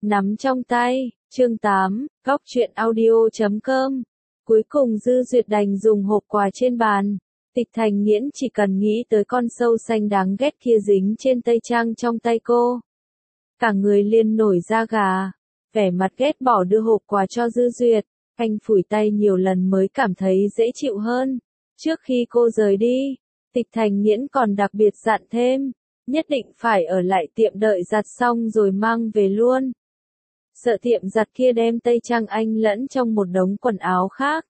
nắm trong tay. Chương 8, Góc truyện audio.com. Cuối cùng Dư Duyệt đành dùng hộp quà trên bàn. Tịch Thành Nghiễn chỉ cần nghĩ tới con sâu xanh đáng ghét kia dính trên tây trang trong tay cô, cả người liền nổi da gà, vẻ mặt ghét bỏ đưa hộp quà cho Dư Duyệt. Anh phủi tay nhiều lần mới cảm thấy dễ chịu hơn. Trước khi cô rời đi, Tịch Thành Nghiễn còn đặc biệt dặn thêm, nhất định phải ở lại tiệm đợi giặt xong rồi mang về luôn. Sợ tiệm giặt kia đem tây trang anh lẫn trong một đống quần áo khác,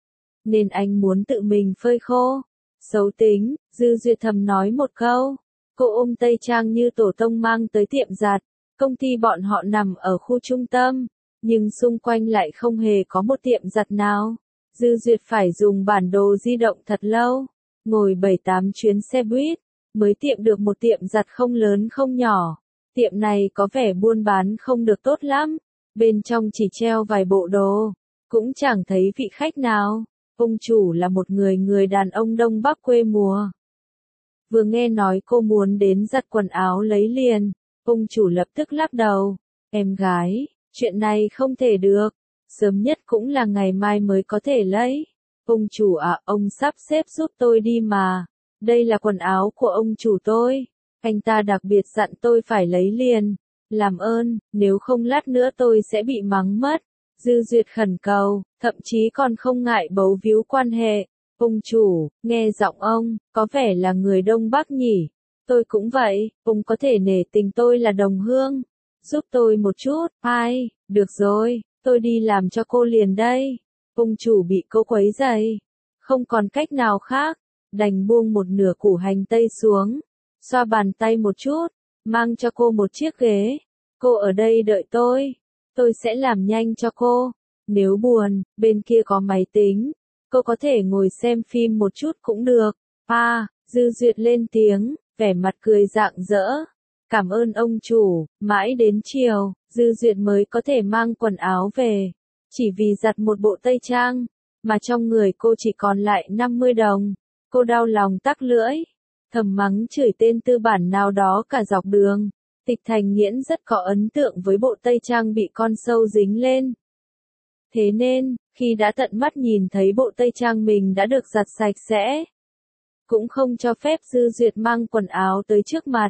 nên anh muốn tự mình phơi khô. Xấu tính, Dư Duyệt thầm nói một câu. Cô ôm tây trang như tổ tông mang tới tiệm giặt. Công ty bọn họ nằm ở khu trung tâm, nhưng xung quanh lại không hề có một tiệm giặt nào. Dư Duyệt phải dùng bản đồ di động thật lâu, ngồi 7-8 chuyến xe buýt, mới tiệm được một tiệm giặt không lớn không nhỏ. Tiệm này có vẻ buôn bán không được tốt lắm, bên trong chỉ treo vài bộ đồ, cũng chẳng thấy vị khách nào. Ông chủ là một người đàn ông Đông Bắc quê mùa. Vừa nghe nói cô muốn đến giặt quần áo lấy liền, ông chủ lập tức lắc đầu. Em gái, chuyện này không thể được, sớm nhất cũng là ngày mai mới có thể lấy. Ông chủ à, ông sắp xếp giúp tôi đi mà. Đây là quần áo của ông chủ tôi. Anh ta đặc biệt dặn tôi phải lấy liền. Làm ơn, nếu không lát nữa tôi sẽ bị mắng mất. Dư Duyệt khẩn cầu, thậm chí còn không ngại bấu víu quan hệ. Ông chủ, nghe giọng ông, có vẻ là người Đông Bắc nhỉ? Tôi cũng vậy, ông có thể nể tình tôi là đồng hương. Giúp tôi một chút, ai, được rồi, tôi đi làm cho cô liền đây. Ông chủ bị cô quấy rầy, không còn cách nào khác, đành buông một nửa củ hành tây xuống, xoa bàn tay một chút, mang cho cô một chiếc ghế. Cô ở đây đợi tôi sẽ làm nhanh cho cô. Nếu buồn, bên kia có máy tính, cô có thể ngồi xem phim một chút cũng được. Dư Duyệt lên tiếng, vẻ mặt cười rạng rỡ. Cảm ơn ông chủ. Mãi đến chiều, Dư Duyệt mới có thể mang quần áo về. Chỉ vì giặt một bộ tây trang, mà trong người cô chỉ còn lại 50 đồng. Cô đau lòng tắc lưỡi, thầm mắng chửi tên tư bản nào đó cả dọc đường. Tịch Thành Nghiễn rất có ấn tượng với bộ tây trang bị con sâu dính lên. Thế nên, khi đã tận mắt nhìn thấy bộ tây trang mình đã được giặt sạch sẽ, cũng không cho phép Dư Duyệt mang quần áo tới trước mặt.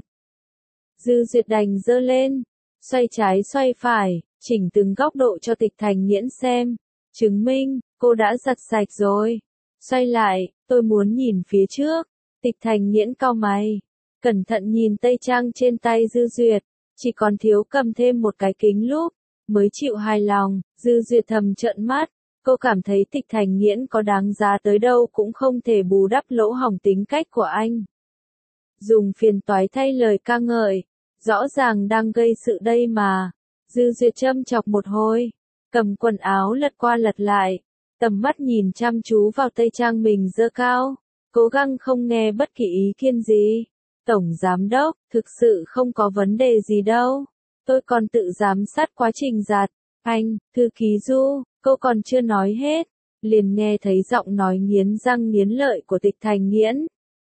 Dư Duyệt đành giơ lên, xoay trái xoay phải, chỉnh từng góc độ cho Tịch Thành Nghiễn xem, chứng minh, cô đã giặt sạch rồi. Xoay lại, tôi muốn nhìn phía trước. Tịch Thành Nghiễn cau mày, cẩn thận nhìn tây trang trên tay Dư Duyệt, chỉ còn thiếu cầm thêm một cái kính lúp, mới chịu hài lòng. Dư Duyệt thầm trợn mắt, cô cảm thấy Tịch Thành Nghiễn có đáng giá tới đâu cũng không thể bù đắp lỗ hổng tính cách của anh. Dùng phiền toái thay lời ca ngợi, rõ ràng đang gây sự đây mà. Dư Duyệt châm chọc một hồi, cầm quần áo lật qua lật lại, tầm mắt nhìn chăm chú vào tây trang mình giơ cao, cố gắng không nghe bất kỳ ý kiến gì. Tổng giám đốc, thực sự không có vấn đề gì đâu. Tôi còn tự giám sát quá trình giặt. Anh, thư ký Du, cô còn chưa nói hết, liền nghe thấy giọng nói nghiến răng nghiến lợi của Tịch Thành Nghiễn.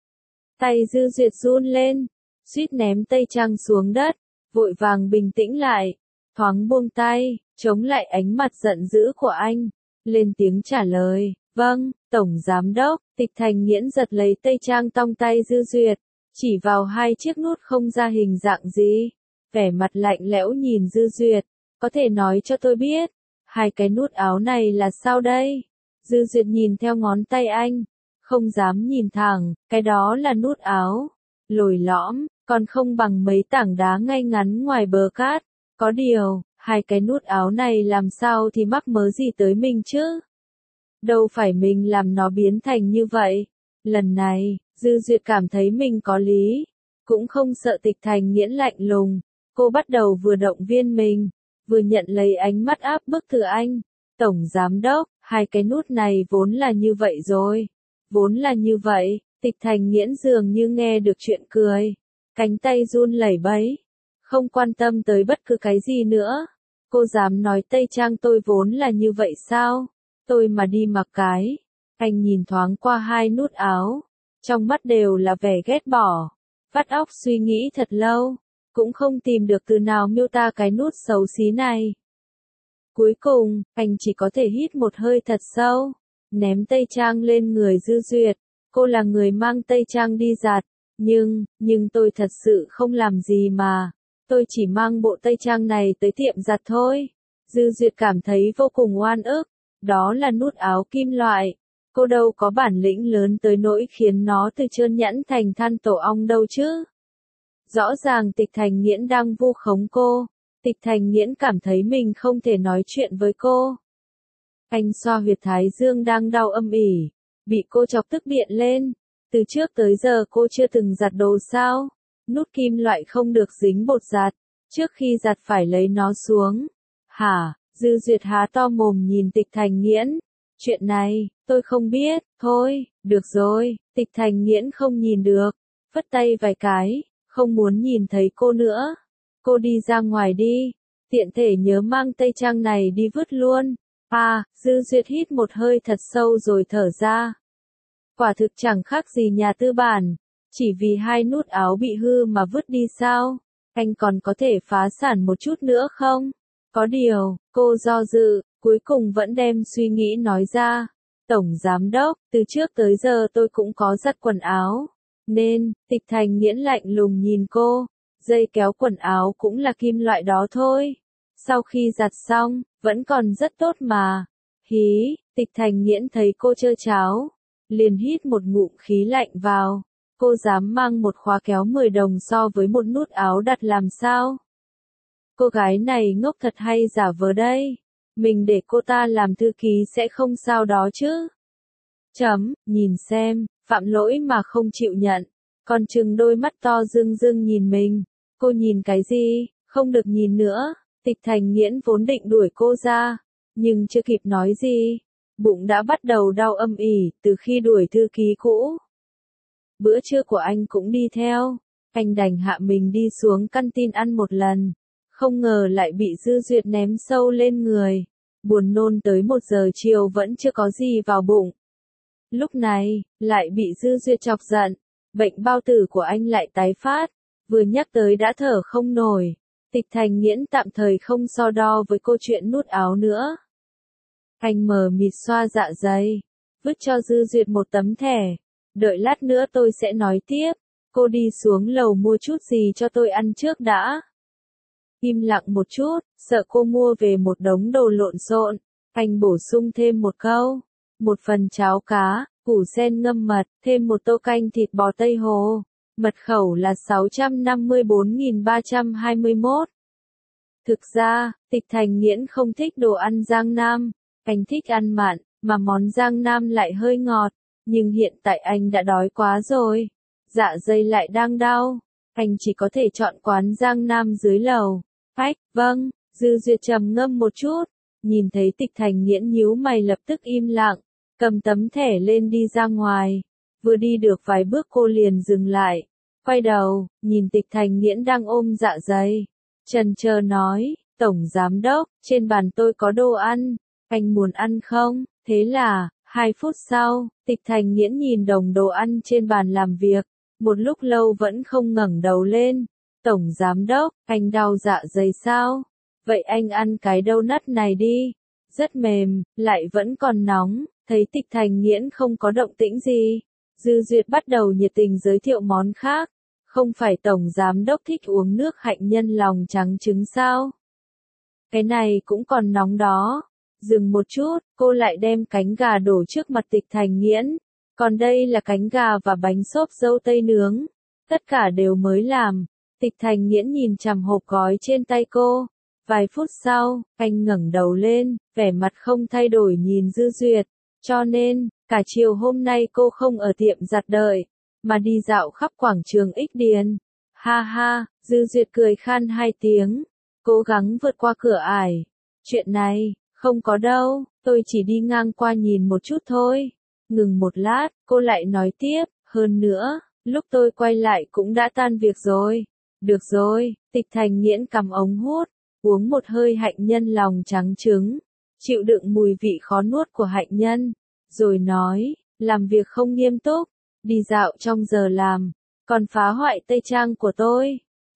Tay Dư Duyệt run lên, suýt ném tây trang xuống đất, vội vàng bình tĩnh lại, thoáng buông tay, chống lại ánh mặt giận dữ của anh, lên tiếng trả lời, vâng, Tổng Giám đốc. Tịch Thành Nghiễn giật lấy tây trang trong tay Dư Duyệt, chỉ vào hai chiếc nút không ra hình dạng gì, vẻ mặt lạnh lẽo nhìn Dư Duyệt, có thể nói cho tôi biết, hai cái nút áo này là sao đây? Dư Duyệt nhìn theo ngón tay anh, không dám nhìn thẳng, cái đó là nút áo, lồi lõm, còn không bằng mấy tảng đá ngay ngắn ngoài bờ cát. Có điều, hai cái nút áo này làm sao thì mắc mớ gì tới mình chứ? Đâu phải mình làm nó biến thành như vậy. Lần này, Dư Duyệt cảm thấy mình có lý, cũng không sợ Tịch Thành Nghiễn lạnh lùng. Cô bắt đầu vừa động viên mình, vừa nhận lấy ánh mắt áp bức từ anh. Tổng Giám đốc, hai cái nút này vốn là như vậy rồi. Vốn là như vậy. Tịch Thành Nghiễn dường như nghe được chuyện cười, cánh tay run lẩy bẩy, không quan tâm tới bất cứ cái gì nữa. Cô dám nói tây trang tôi vốn là như vậy sao? Tôi mà đi mặc cái. Anh nhìn thoáng qua hai nút áo, trong mắt đều là vẻ ghét bỏ, vắt óc suy nghĩ thật lâu, cũng không tìm được từ nào miêu tả cái nút xấu xí này. Cuối cùng, anh chỉ có thể hít một hơi thật sâu, ném tây trang lên người Dư Duyệt. Cô là người mang tây trang đi giặt, nhưng tôi thật sự không làm gì mà. Tôi chỉ mang bộ tây trang này tới tiệm giặt thôi. Dư Duyệt cảm thấy vô cùng oan ức. Đó là nút áo kim loại. Cô đâu có bản lĩnh lớn tới nỗi khiến nó từ trơn nhẵn thành than tổ ong đâu chứ. Rõ ràng Tịch Thành Nghiễn đang vu khống cô. Tịch Thành Nghiễn cảm thấy mình không thể nói chuyện với cô. Anh xoa huyệt thái dương đang đau âm ỉ, bị cô chọc tức điện lên. Từ trước tới giờ cô chưa từng giặt đồ sao? Nút kim loại không được dính bột giặt, trước khi giặt phải lấy nó xuống. Hả? Dư Duyệt há to mồm nhìn Tịch Thành Nghiễn. Chuyện này, tôi không biết, thôi, được rồi. Tịch Thành Nghiễn không nhìn được, phất tay vài cái, không muốn nhìn thấy cô nữa. Cô đi ra ngoài đi, tiện thể nhớ mang tây trang này đi vứt luôn. Dư Duyệt hít một hơi thật sâu rồi thở ra. Quả thực chẳng khác gì nhà tư bản, chỉ vì hai nút áo bị hư mà vứt đi sao? Anh còn có thể phá sản một chút nữa không? Có điều, cô do dự, cuối cùng vẫn đem suy nghĩ nói ra. Tổng giám đốc, từ trước tới giờ tôi cũng có giặt quần áo, nên, Tịch Thành Nghiễn lạnh lùng nhìn cô, dây kéo quần áo cũng là kim loại đó thôi. Sau khi giặt xong, vẫn còn rất tốt mà. Hí, Tịch Thành Nghiễn thấy cô trơ tráo, liền hít một ngụm khí lạnh vào. Cô dám mang một khóa kéo 10 đồng so với một nút áo đặt làm sao? Cô gái này ngốc thật hay giả vờ đây? Mình để cô ta làm thư ký sẽ không sao đó chứ? Nhìn xem, phạm lỗi mà không chịu nhận. Còn trừng đôi mắt to rưng rưng nhìn mình. Cô nhìn cái gì? Không được nhìn nữa. Tịch Thành Nghiễn vốn định đuổi cô ra, nhưng chưa kịp nói gì, bụng đã bắt đầu đau âm ỉ từ khi đuổi thư ký cũ. Bữa trưa của anh cũng đi theo, anh đành hạ mình đi xuống căn tin ăn một lần, không ngờ lại bị Dư Duyệt ném sâu lên người, buồn nôn tới 1 giờ chiều vẫn chưa có gì vào bụng. Lúc này, lại bị Dư Duyệt chọc giận, bệnh bao tử của anh lại tái phát, vừa nhắc tới đã thở không nổi. Tịch Thành Nghiễn tạm thời không so đo với câu chuyện nút áo nữa. Anh mờ mịt xoa dạ dày, vứt cho Dư Duyệt một tấm thẻ. Đợi lát nữa tôi sẽ nói tiếp, cô đi xuống lầu mua chút gì cho tôi ăn trước đã. Im lặng một chút, sợ cô mua về một đống đồ lộn xộn. Anh bổ sung thêm một câu, 1 phần cháo cá, củ sen ngâm mật, thêm 1 tô canh thịt bò Tây Hồ. Mật khẩu là 654.321. Thực ra, Tịch Thành Nghiễn không thích đồ ăn Giang Nam, anh thích ăn mặn, mà món Giang Nam lại hơi ngọt, nhưng hiện tại anh đã đói quá rồi, dạ dày lại đang đau, anh chỉ có thể chọn quán Giang Nam dưới lầu. Vâng, Dư Duyệt trầm ngâm một chút, nhìn thấy Tịch Thành Nghiễn nhíu mày lập tức im lặng, cầm tấm thẻ lên đi ra ngoài. Vừa đi được vài bước cô liền dừng lại, quay đầu, nhìn Tịch Thành Nghiễn đang ôm dạ dày. Chần chờ nói, Tổng Giám Đốc, trên bàn tôi có đồ ăn, anh muốn ăn không? Thế là, 2 phút sau, Tịch Thành Nghiễn nhìn đồng đồ ăn trên bàn làm việc, một lúc lâu vẫn không ngẩng đầu lên. Tổng Giám Đốc, anh đau dạ dày sao? Vậy anh ăn cái donut này đi. Rất mềm, lại vẫn còn nóng. Thấy Tịch Thành Nghiễn không có động tĩnh gì, Dư Duyệt bắt đầu nhiệt tình giới thiệu món khác. Không phải Tổng Giám Đốc thích uống nước hạnh nhân lòng trắng trứng sao? Cái này cũng còn nóng đó. Dừng một chút, cô lại đem cánh gà đổ trước mặt Tịch Thành Nghiễn. Còn đây là cánh gà và bánh xốp dâu tây nướng. Tất cả đều mới làm. Tịch Thành Nghiễn nhìn chằm hộp gói trên tay cô. Vài phút sau, anh ngẩng đầu lên, vẻ mặt không thay đổi nhìn Dư Duyệt. Cho nên, cả chiều hôm nay cô không ở tiệm giặt đợi, mà đi dạo khắp quảng trường Ích Điền. Ha ha, Dư Duyệt cười khan 2 tiếng, cố gắng vượt qua cửa ải. Chuyện này, không có đâu, tôi chỉ đi ngang qua nhìn một chút thôi. Ngừng một lát, cô lại nói tiếp, hơn nữa, lúc tôi quay lại cũng đã tan việc rồi. Được rồi, Tịch Thành Nghiễn cầm ống hút, uống một hơi hạnh nhân lòng trắng trứng, chịu đựng mùi vị khó nuốt của hạnh nhân, rồi nói, làm việc không nghiêm túc, đi dạo trong giờ làm, còn phá hoại tây trang của tôi.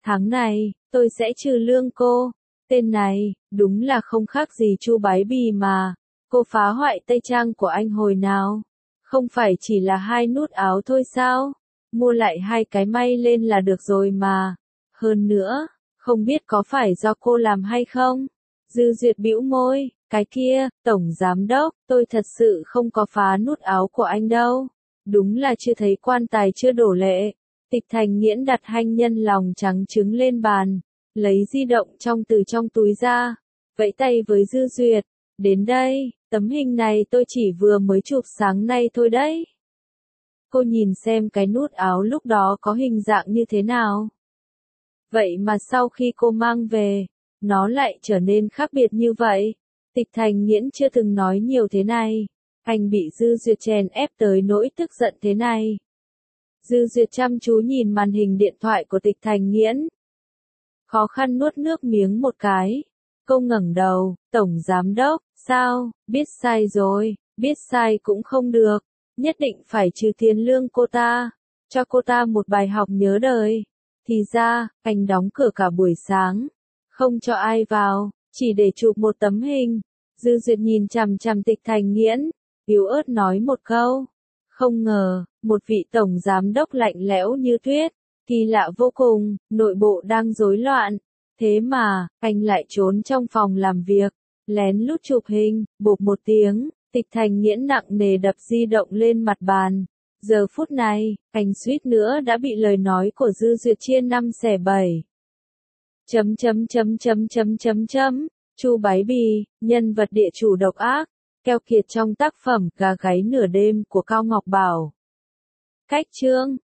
Tháng này, tôi sẽ trừ lương cô. Tên này, đúng là không khác gì Chu Bái Bì mà. Cô phá hoại tây trang của anh hồi nào? Không phải chỉ là 2 nút áo thôi sao? Mua lại 2 cái may lên là được rồi mà. Hơn nữa, không biết có phải do cô làm hay không? Dư Duyệt bĩu môi, cái kia, tổng giám đốc, tôi thật sự không có phá nút áo của anh đâu. Đúng là chưa thấy quan tài chưa đổ lệ. Tịch Thành Nghiễn đặt hanh nhân lòng trắng trứng lên bàn, lấy di động trong túi ra, vẫy tay với Dư Duyệt, đến đây, tấm hình này tôi chỉ vừa mới chụp sáng nay thôi đấy. Cô nhìn xem cái nút áo lúc đó có hình dạng như thế nào. Vậy mà sau khi cô mang về, nó lại trở nên khác biệt như vậy. Tịch Thành Nghiễn chưa từng nói nhiều thế này. Anh bị Dư Duyệt chèn ép tới nỗi tức giận thế này. Dư Duyệt chăm chú nhìn màn hình điện thoại của Tịch Thành Nghiễn. Khó khăn nuốt nước miếng một cái. Cô ngẩng đầu, tổng giám đốc, sao, biết sai rồi, biết sai cũng không được. Nhất định phải trừ tiền lương cô ta. Cho cô ta một bài học nhớ đời. Thì ra, anh đóng cửa cả buổi sáng. Không cho ai vào, chỉ để chụp một tấm hình. Dư Duyệt nhìn chằm chằm Tịch Thành Nghiễn, yếu ớt nói một câu. Không ngờ, một vị tổng giám đốc lạnh lẽo như tuyết, kỳ lạ vô cùng, nội bộ đang rối loạn. Thế mà, anh lại trốn trong phòng làm việc, lén lút chụp hình, bộp một tiếng, Tịch Thành Nghiễn nặng nề đập di động lên mặt bàn. Giờ phút này, anh suýt nữa đã bị lời nói của Dư Duyệt chia 5 xẻ 7. Chu Bái Bì, nhân vật địa chủ độc ác, keo kiệt trong tác phẩm Gà gáy nửa đêm của Cao Ngọc Bảo. Cách chương